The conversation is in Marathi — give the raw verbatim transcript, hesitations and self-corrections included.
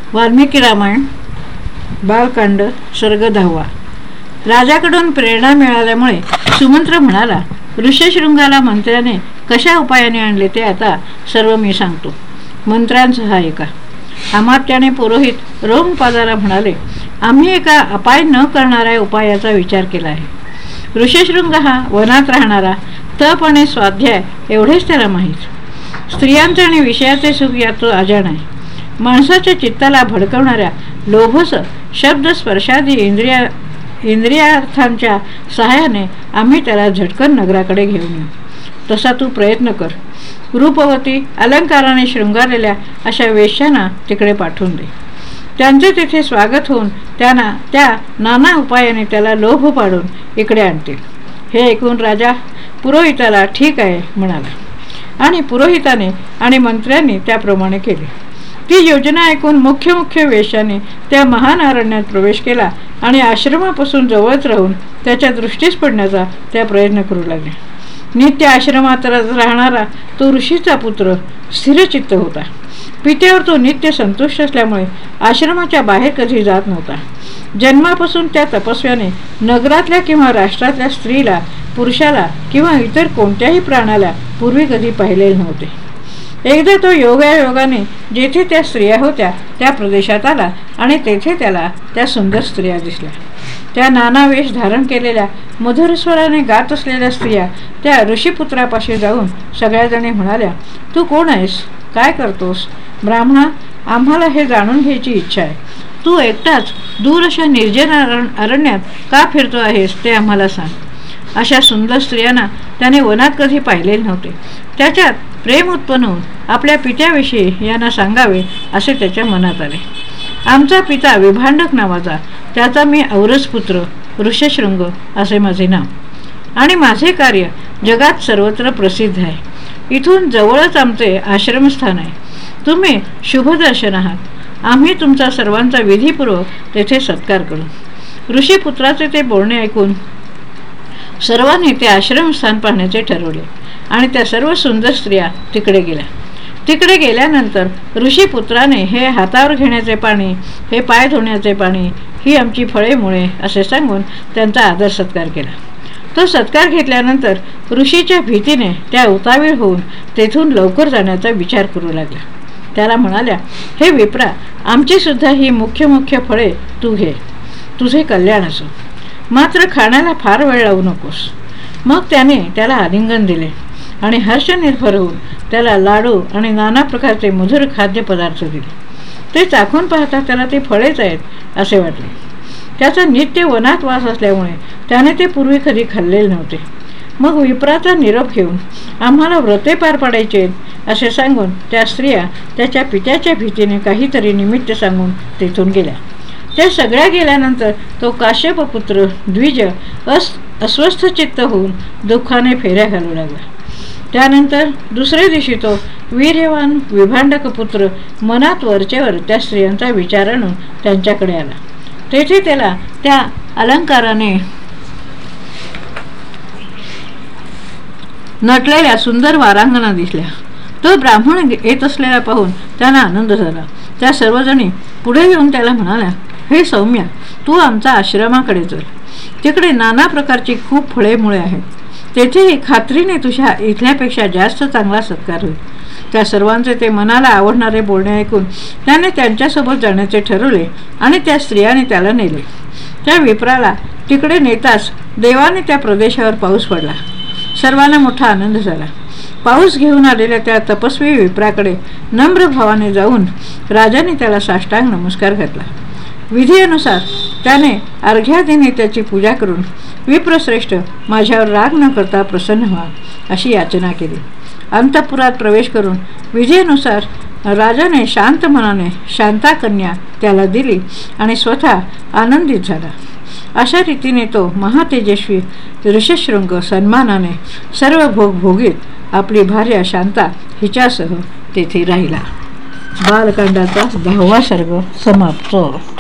वाल्मिकी रामायण बालकांड सर्ग दहावा. राजाकडून प्रेरणा मिळाल्यामुळे सुमंत्र म्हणाला, ऋष्यशृंगाला मंत्र्याने कशा उपायाने आणले ते आता सर्व मी सांगतो. मंत्र्यांचा हा ऐका. अमात्याने पुरोहित रोमपादाला म्हणाले, आम्ही एका अपाय न करणाऱ्या उपायाचा विचार केला आहे. ऋष्यशृंग हा वनात राहणारा, तप आणि स्वाध्याय एवढेच त्याला माहीत. स्त्रियांचे आणि विषयाचे सुख यात तो अजाण आहे. माणसाच्या चित्ताला भडकवणाऱ्या लोभस शब्द स्पर्शादी इंद्रिया इंद्रियार्थांच्या सहाय्याने आम्ही त्याला झटकन नगराकडे घेऊन येऊ. तसा तू प्रयत्न कर. रूपवती अलंकाराने शृंगारलेल्या अशा वेश्यांना तिकडे पाठवून दे. त्यांचे तिथे स्वागत होऊन त्यांना त्या नाना उपायाने त्याला लोभ पाडून इकडे आणतील. हे ऐकून राजा पुरोहिताला ठीक आहे म्हणाला आणि पुरोहिताने आणि मंत्र्यांनी त्याप्रमाणे केले. ती योजना ऐकून मुख्य मुख्य वेश्याने त्या महान अरण्यात प्रवेश केला आणि आश्रमापासून जवळच राहून त्याच्या दृष्टीस पडण्याचा त्या प्रयत्न करू लागले. नित्य आश्रमात राहणारा तो ऋषीचा पुत्र स्थिरचित्त होता. पित्यावर तो नित्य संतुष्ट असल्यामुळे आश्रमाच्या बाहेर कधी जात नव्हता. जन्मापासून त्या तपस्व्याने नगरातल्या किंवा राष्ट्रातल्या स्त्रीला, पुरुषाला किंवा इतर कोणत्याही प्राण्याला पूर्वी कधी पाहिलेले नव्हते. एकदा तो योगायोगाने जेथे त्या स्त्रिया होत्या त्या प्रदेशात आला आणि तेथे त्याला त्या सुंदर स्त्रिया दिसल्या. त्या नाना वेश धारण केलेल्या मधुर स्वराने गात असलेल्या स्त्रिया त्या ऋषीपुत्रापाशी जाऊन सगळ्याजणी म्हणाल्या, तू कोण आहेस? काय करतोस? ब्राह्मणा, आम्हाला हे जाणून घ्यायची इच्छा आहे. तू एकटाच दूर अशा निर्जन अरण्यात का फिरतो आहेस ते आम्हाला सांग. अशा सुंदर स्त्रियांना त्याने वनात कधी पाहिलेले नव्हते. त्याच्यात प्रेम उत्पन्न होऊन आपल्या पित्याविषयी यांना सांगावे असे त्याच्या मनात आले. आमचा पिता विभांडक नावाचा, त्याचा मी औरस पुत्र ऋष्यशृंग असे माझे नाव आणि माझे कार्य जगात सर्वत्र प्रसिद्ध आहे. इथून जवळच आमचे आश्रमस्थान आहे. तुम्ही शुभदर्शन आहात. आम्ही तुमचा सर्वांचा विधीपूर्वक तेथे सत्कार करू. ऋषीपुत्राचे ते बोलणे ऐकून सर्वांनी ते आश्रमस्थान पाहण्याचे ठरवले आणि त्या सर्व सुंदर स्त्रिया तिकडे गेल्या. तिकडे गेल्यानंतर ऋषीपुत्राने हे हातावर घेण्याचे पाणी, हे पाय धुण्याचे पाणी, ही आमची फळे मुळे असे सांगून त्यांचा आदर सत्कार केला. तो सत्कार घेतल्यानंतर ऋषीच्या भीतीने त्या उतावीळ होऊन तेथून लवकर जाण्याचा विचार करू लागला. त्याला म्हणाल्या, हे विप्रा, आमची सुद्धा ही मुख्य मुख्य फळे तू घे. तुझे कल्याण असो, मात्र खाण्याला फार वेळ लावू नकोस. मग त्याने त्याला आलिंगन दिले आणि हर्षनिर्भर होऊन त्याला लाडू आणि नाना प्रकारचे मधुर खाद्यपदार्थ दिले. ते चाखून पाहता त्याला ते फळेच आहेत असे वाटले. त्याचा नित्य वनात वास असल्यामुळे त्याने ते पूर्वी कधी खाल्लेले नव्हते. मग विप्राचा निरोप घेऊन आम्हाला व्रते पार पाडायचे असे सांगून त्या स्त्रिया त्याच्या पित्याच्या भीतीने काहीतरी निमित्त सांगून तेथून गेल्या. त्या सगळ्या गेल्यानंतर तो काश्यपपुत्र द्विज अस अस्वस्थ चित्त होऊन दुःखाने फेऱ्या घालू लागला. त्यानंतर दुसऱ्या दिवशी तो वीर्यवान विभांडक पुत्र मनात वरचेवर त्या स्त्रियांचा विचार आणून त्यांच्याकडे आला. तेथे त्याला त्या अलंकाराने नटलेल्या सुंदर वारांगणा दिसल्या. तो ब्राह्मण येत असलेला पाहून त्यांना आनंद झाला. त्या सर्वजणी पुढे येऊन त्याला म्हणाल्या, हे सौम्या, तू आमच्या आश्रमाकडे चल. तिकडे नाना प्रकारची खूप फळे मुळे आहेत. तेथेही खात्रीने तुझ्या इथल्यापेक्षा जास्त चांगला सत्कार होईल. त्या सर्वांचे ते मनाला आवडणारे बोलणे ऐकून त्याने त्यांच्यासोबत जाण्याचे ठरवले आणि त्या स्त्रियाने त्याला नेले. त्या विप्राला तिकडे नेताच देवाने त्या प्रदेशावर पाऊस पडला. सर्वांना मोठा आनंद झाला. पाऊस घेऊन आलेल्या त्या तपस्वी विप्राकडे नम्र भावाने जाऊन राजाने त्याला साष्टांग नमस्कार घातला. विधीनुसार त्याने अर्घ्यादीने त्याची पूजा करून, विप्रश्रेष्ठ, माझ्यावर राग न करता प्रसन्न व्हा अशी याचना केली. अंतःपुरात प्रवेश करून विधीनुसार राजाने शांत मनाने शांता कन्या त्याला दिली आणि स्वतः आनंदित झाला. अशा रीतीने तो महातेजस्वी ऋष्यशृंग सन्मानाने सर्व भोग भोगीत आपली भार्या शांता हिच्यासह तेथे राहिला. बालकांडाचा दहावा सर्ग समाप्त.